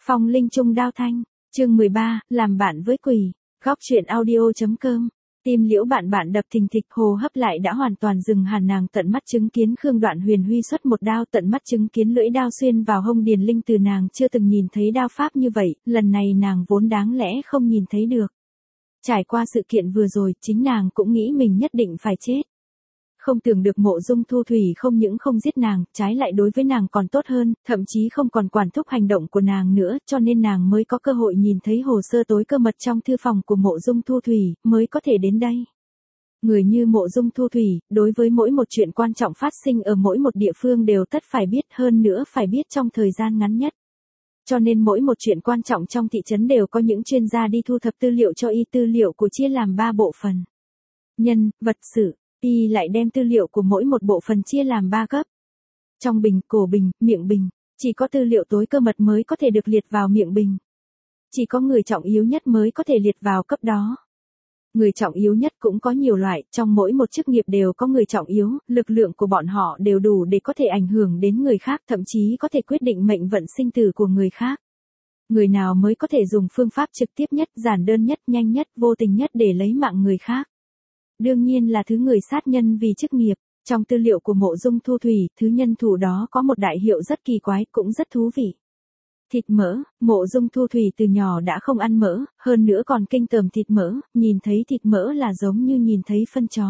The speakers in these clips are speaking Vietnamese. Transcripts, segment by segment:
Phong linh trung đao thanh, chương 13, làm bạn với quỷ, góc truyện audio.com. Tim Liễu Bạn Bạn đập thình thịch, hô hấp lại đã hoàn toàn dừng hẳn. Nàng tận mắt chứng kiến Khương Đoạn Huyền huy xuất một đao, tận mắt chứng kiến lưỡi đao xuyên vào hông Điền Linh Từ. Nàng chưa từng nhìn thấy đao pháp như vậy, lần này nàng vốn đáng lẽ không nhìn thấy được. Trải qua sự kiện vừa rồi, chính nàng cũng nghĩ mình nhất định phải chết. Không tưởng được Mộ Dung Thu Thủy không những không giết nàng, trái lại đối với nàng còn tốt hơn, thậm chí không còn quản thúc hành động của nàng nữa, cho nên nàng mới có cơ hội nhìn thấy hồ sơ tối cơ mật trong thư phòng của Mộ Dung Thu Thủy, mới có thể đến đây. Người như Mộ Dung Thu Thủy, đối với mỗi một chuyện quan trọng phát sinh ở mỗi một địa phương đều tất phải biết, hơn nữa phải biết trong thời gian ngắn nhất. Cho nên mỗi một chuyện quan trọng trong thị trấn đều có những chuyên gia đi thu thập tư liệu cho y. Tư liệu của chia làm 3 bộ phận: nhân, vật, sự. Y lại đem tư liệu của mỗi một bộ phận chia làm 3 cấp. Trong bình, cổ bình, miệng bình, chỉ có tư liệu tối cơ mật mới có thể được liệt vào miệng bình. Chỉ có người trọng yếu nhất mới có thể liệt vào cấp đó. Người trọng yếu nhất cũng có nhiều loại, trong mỗi một chức nghiệp đều có người trọng yếu, lực lượng của bọn họ đều đủ để có thể ảnh hưởng đến người khác, thậm chí có thể quyết định mệnh vận sinh tử của người khác. Người nào mới có thể dùng phương pháp trực tiếp nhất, giản đơn nhất, nhanh nhất, vô tình nhất để lấy mạng người khác? Đương nhiên là thứ người sát nhân vì chức nghiệp. Trong tư liệu của Mộ Dung Thu Thủy, thứ nhân thủ đó có một đại hiệu rất kỳ quái, cũng rất thú vị. Thịt mỡ. Mộ Dung Thu Thủy từ nhỏ đã không ăn mỡ, hơn nữa còn kinh tởm thịt mỡ, nhìn thấy thịt mỡ là giống như nhìn thấy phân chó.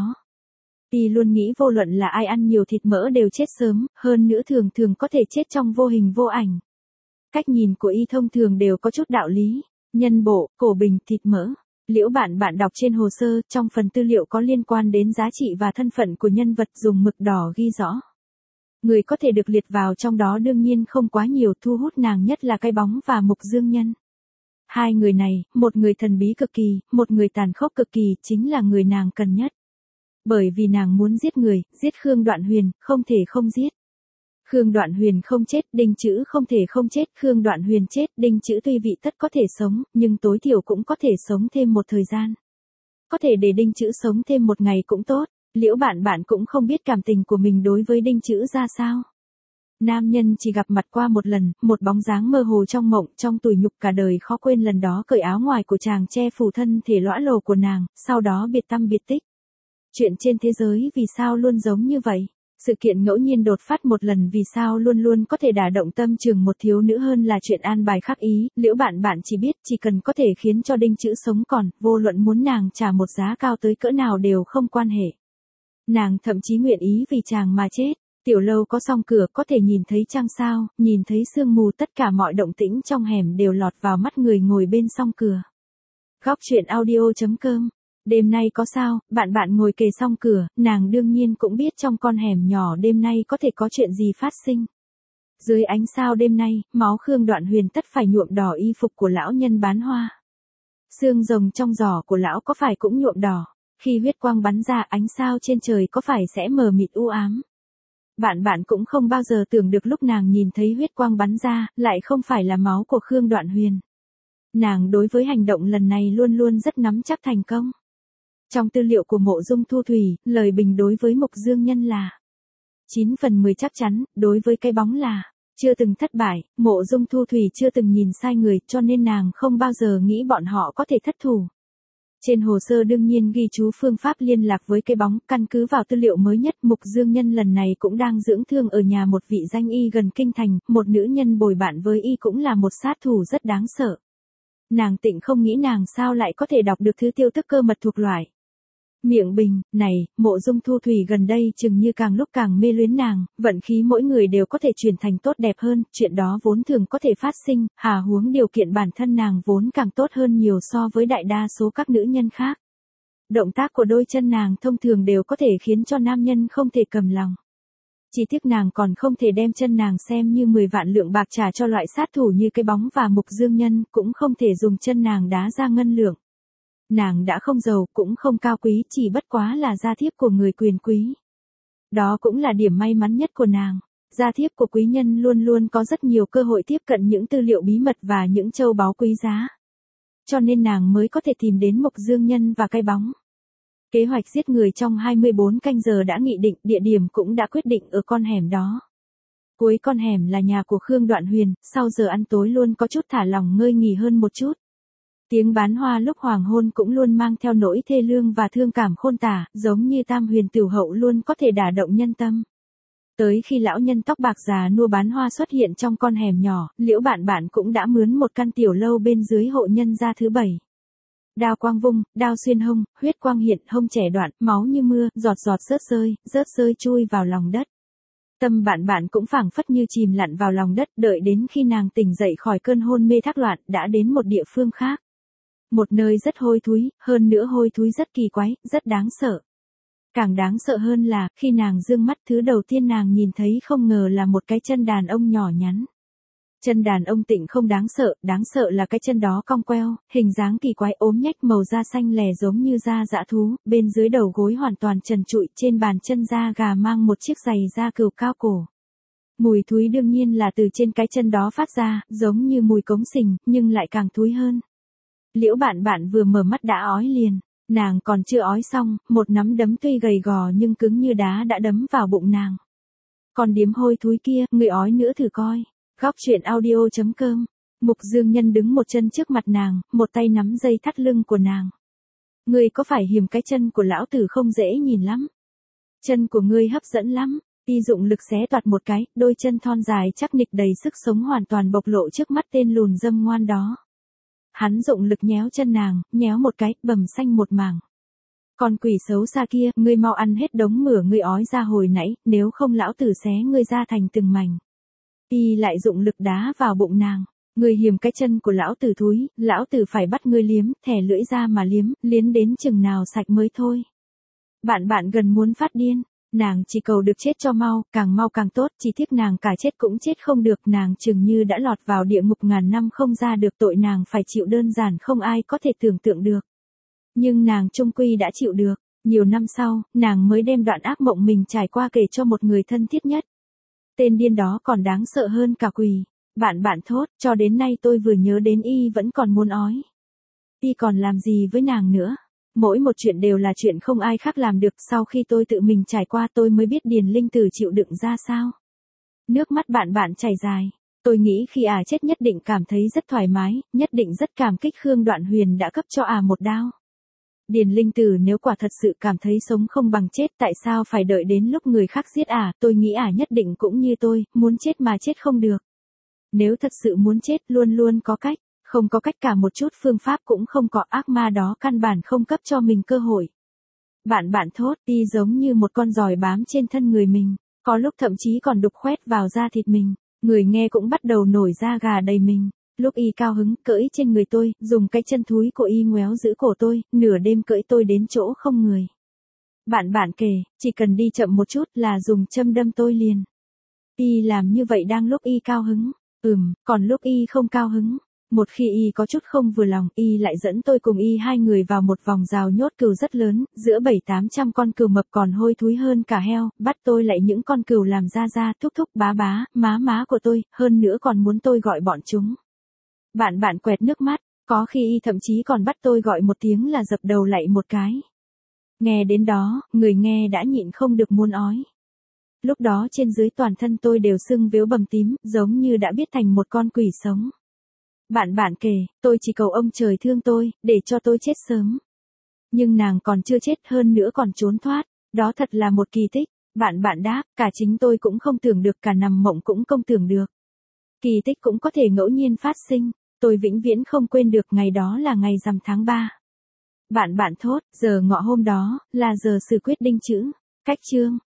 Y luôn nghĩ vô luận là ai ăn nhiều thịt mỡ đều chết sớm, hơn nữa thường thường có thể chết trong vô hình vô ảnh. Cách nhìn của y thông thường đều có chút đạo lý. Nhân bộ, cổ bình, thịt mỡ. Liễu Bạn Bạn đọc trên hồ sơ, trong phần tư liệu có liên quan đến giá trị và thân phận của nhân vật, dùng mực đỏ ghi rõ. Người có thể được liệt vào trong đó đương nhiên không quá nhiều, thu hút nàng nhất là Cái Bóng và Mục Dương Nhân. Hai người này, một người thần bí cực kỳ, một người tàn khốc cực kỳ, chính là người nàng cần nhất. Bởi vì nàng muốn giết người, giết Khương Đoạn Huyền, không thể không giết. Khương Đoạn Huyền không chết, Đinh Chữ không thể không chết. Khương Đoạn Huyền chết, Đinh Chữ tuy vị tất có thể sống, nhưng tối thiểu cũng có thể sống thêm một thời gian. Có thể để Đinh Chữ sống thêm một ngày cũng tốt. Liễu Bạn Bạn cũng không biết cảm tình của mình đối với Đinh Chữ ra sao. Nam nhân chỉ gặp mặt qua một lần, một bóng dáng mơ hồ trong mộng, trong tủi nhục cả đời khó quên lần đó cởi áo ngoài của chàng che phủ thân thể lõa lồ của nàng, sau đó biệt tăm biệt tích. Chuyện trên thế giới vì sao luôn giống như vậy? Sự kiện ngẫu nhiên đột phát một lần vì sao luôn luôn có thể đả động tâm trường một thiếu nữ hơn là chuyện an bài khắc ý. Liễu Bạn Bạn chỉ biết chỉ cần có thể khiến cho Đinh Chữ sống còn, vô luận muốn nàng trả một giá cao tới cỡ nào đều không quan hệ. Nàng thậm chí nguyện ý vì chàng mà chết. Tiểu lâu có song cửa, có thể nhìn thấy trăng sao, nhìn thấy sương mù, tất cả mọi động tĩnh trong hẻm đều lọt vào mắt người ngồi bên song cửa. Góc truyện audio.com. Đêm nay có sao? Bạn Bạn ngồi kề song cửa, nàng đương nhiên cũng biết trong con hẻm nhỏ đêm nay có thể có chuyện gì phát sinh. Dưới ánh sao đêm nay, máu Khương Đoạn Huyền tất phải nhuộm đỏ y phục của lão nhân bán hoa. Xương rồng trong giỏ của lão có phải cũng nhuộm đỏ? Khi huyết quang bắn ra, ánh sao trên trời có phải sẽ mờ mịt u ám? Bạn Bạn cũng không bao giờ tưởng được lúc nàng nhìn thấy huyết quang bắn ra, lại không phải là máu của Khương Đoạn Huyền. Nàng đối với hành động lần này luôn luôn rất nắm chắc thành công. Trong tư liệu của Mộ Dung Thu Thủy, lời bình đối với Mục Dương Nhân là 9 phần 10 chắc chắn, đối với Cái Bóng là chưa từng thất bại. Mộ Dung Thu Thủy chưa từng nhìn sai người, cho nên nàng không bao giờ nghĩ bọn họ có thể thất thủ. Trên hồ sơ đương nhiên ghi chú phương pháp liên lạc với Cái Bóng, căn cứ vào tư liệu mới nhất, Mục Dương Nhân lần này cũng đang dưỡng thương ở nhà một vị danh y gần kinh thành, một nữ nhân bồi bạn với y cũng là một sát thủ rất đáng sợ. Nàng tịnh không nghĩ nàng sao lại có thể đọc được thứ tiêu tức cơ mật thuộc loại miệng bình này. Mộ Dung Thu Thủy gần đây chừng như càng lúc càng mê luyến nàng, vận khí mỗi người đều có thể chuyển thành tốt đẹp hơn, chuyện đó vốn thường có thể phát sinh, hà huống điều kiện bản thân nàng vốn càng tốt hơn nhiều so với đại đa số các nữ nhân khác. Động tác của đôi chân nàng thông thường đều có thể khiến cho nam nhân không thể cầm lòng. Chỉ tiếc nàng còn không thể đem chân nàng xem như 10 vạn lượng bạc trả cho loại sát thủ như Cái Bóng và Mục Dương Nhân, cũng không thể dùng chân nàng đá ra ngân lượng. Nàng đã không giàu, cũng không cao quý, chỉ bất quá là gia thiếp của người quyền quý. Đó cũng là điểm may mắn nhất của nàng. Gia thiếp của quý nhân luôn luôn có rất nhiều cơ hội tiếp cận những tư liệu bí mật và những châu báu quý giá. Cho nên nàng mới có thể tìm đến Mục Dương Nhân và Cái Bóng. Kế hoạch giết người trong 24 canh giờ đã nghị định, địa điểm cũng đã quyết định ở con hẻm đó. cuối con hẻm là nhà của Khương Đoạn Huyền, sau giờ ăn tối luôn có chút thả lỏng ngơi nghỉ hơn một chút. Tiếng bán hoa lúc hoàng hôn cũng luôn mang theo nỗi thê lương và thương cảm khôn tả, giống như Tam Huyền Tửu Hậu luôn có thể đả động nhân tâm. Tới khi lão nhân tóc bạc già nua bán hoa xuất hiện trong con hẻm nhỏ, Liễu Bạn Bạn cũng đã mướn một căn tiểu lâu bên dưới hộ nhân gia thứ 7. Đao quang vung, đao xuyên hông, huyết quang hiện, hông trẻ đoạn, máu như mưa, giọt giọt rớt rơi chui vào lòng đất. Tâm Bạn Bạn cũng phảng phất như chìm lặn vào lòng đất, đợi đến khi nàng tỉnh dậy khỏi cơn hôn mê thác loạn, đã đến một địa phương khác. Một nơi rất hôi thúi, hơn nữa hôi thúi rất kỳ quái, rất đáng sợ. Càng đáng sợ hơn là, khi nàng dương mắt thứ đầu tiên nàng nhìn thấy không ngờ là một cái chân đàn ông nhỏ nhắn. Chân đàn ông Tịnh không đáng sợ là cái chân đó cong queo, hình dáng kỳ quái ốm nhách màu da xanh lè giống như da dã thú, bên dưới đầu gối hoàn toàn trần trụi, trên bàn chân da gà mang một chiếc giày da cừu cao cổ. Mùi thúi đương nhiên là từ trên cái chân đó phát ra, giống như mùi cống sình, nhưng lại càng thúi hơn. Liễu Bạn Bạn vừa mở mắt đã ói liền. Nàng còn chưa ói xong, một nắm đấm tuy gầy gò nhưng cứng như đá đã đấm vào bụng nàng. Còn điếm hôi thúi kia, người ói nữa thử coi. Góc truyện audio.com. Mục Dương Nhân đứng một chân trước mặt nàng, một tay nắm dây thắt lưng của nàng. Ngươi có phải hiềm cái chân của lão tử không dễ nhìn lắm? Chân của ngươi hấp dẫn lắm. Y dụng lực xé toạc một cái, đôi chân thon dài chắc nịch đầy sức sống hoàn toàn bộc lộ trước mắt tên lùn dâm ngoan đó. Hắn dụng lực nhéo chân nàng, nhéo một cái, bầm xanh một mảng. Con quỷ xấu xa kia, ngươi mau ăn hết đống mửa ngươi ói ra hồi nãy, nếu không lão tử xé ngươi ra thành từng mảnh. Y lại dụng lực đá vào bụng nàng. Ngươi hiềm cái chân của lão tử thúi, lão tử phải bắt ngươi liếm, thẻ lưỡi ra mà liếm đến chừng nào sạch mới thôi. Bạn Bạn gần muốn phát điên. Nàng chỉ cầu được chết cho mau càng tốt, chỉ tiếc nàng cả chết cũng chết không được, nàng chừng như đã lọt vào địa ngục ngàn năm không ra được, tội nàng phải chịu đơn giản không ai có thể tưởng tượng được. Nhưng nàng chung quy đã chịu được, nhiều năm sau, nàng mới đem đoạn ác mộng mình trải qua kể cho một người thân thiết nhất. Tên điên đó còn đáng sợ hơn cả quỷ. Bạn Bạn thốt, cho đến nay tôi vừa nhớ đến y vẫn còn muốn ói. Y còn làm gì với nàng nữa? Mỗi một chuyện đều là chuyện không ai khác làm được, sau khi tôi tự mình trải qua tôi mới biết Điền Linh Tử chịu đựng ra sao. Nước mắt Bạn Bạn chảy dài. Tôi nghĩ khi chết nhất định cảm thấy rất thoải mái, nhất định rất cảm kích Khương Đoạn Huyền đã cấp cho một đao. Điền Linh Tử nếu quả thật sự cảm thấy sống không bằng chết, tại sao phải đợi đến lúc người khác giết tôi nghĩ nhất định cũng như tôi, muốn chết mà chết không được. Nếu thật sự muốn chết luôn luôn có cách. Không có cách cả một chút phương pháp cũng không có, ác ma đó căn bản không cấp cho mình cơ hội. Bạn Bạn thốt, y giống như một con giòi bám trên thân người mình, có lúc thậm chí còn đục khoét vào da thịt mình, người nghe cũng bắt đầu nổi da gà đầy mình. Lúc y cao hứng, cưỡi trên người tôi, dùng cái chân thúi của y ngoéo giữ cổ tôi, nửa đêm cưỡi tôi đến chỗ không người. Bạn Bạn kể, chỉ cần đi chậm một chút là dùng châm đâm tôi liền. Y làm như vậy đang lúc y cao hứng, còn lúc y không cao hứng. Một khi y có chút không vừa lòng, y lại dẫn tôi cùng y hai người vào một vòng rào nhốt cừu rất lớn, giữa 700-800 con cừu mập còn hôi thúi hơn cả heo, bắt tôi lại những con cừu làm ra, thúc bá, má của tôi, hơn nữa còn muốn tôi gọi bọn chúng. Bạn Bạn quẹt nước mắt, có khi y thậm chí còn bắt tôi gọi một tiếng là dập đầu lại một cái. Nghe đến đó, người nghe đã nhịn không được muốn ói. Lúc đó trên dưới toàn thân tôi đều sưng vếu bầm tím, giống như đã biết thành một con quỷ sống. Bạn Bạn kể, tôi chỉ cầu ông trời thương tôi, để cho tôi chết sớm. Nhưng nàng còn chưa chết, hơn nữa còn trốn thoát, đó thật là một kỳ tích. Bạn Bạn đáp, cả chính tôi cũng không tưởng được, cả nằm mộng cũng không tưởng được. Kỳ tích cũng có thể ngẫu nhiên phát sinh, tôi vĩnh viễn không quên được, ngày đó là ngày rằm tháng 3. Bạn Bạn thốt, giờ ngọ hôm đó, là giờ xử quyết đinh chữ. Cách chương.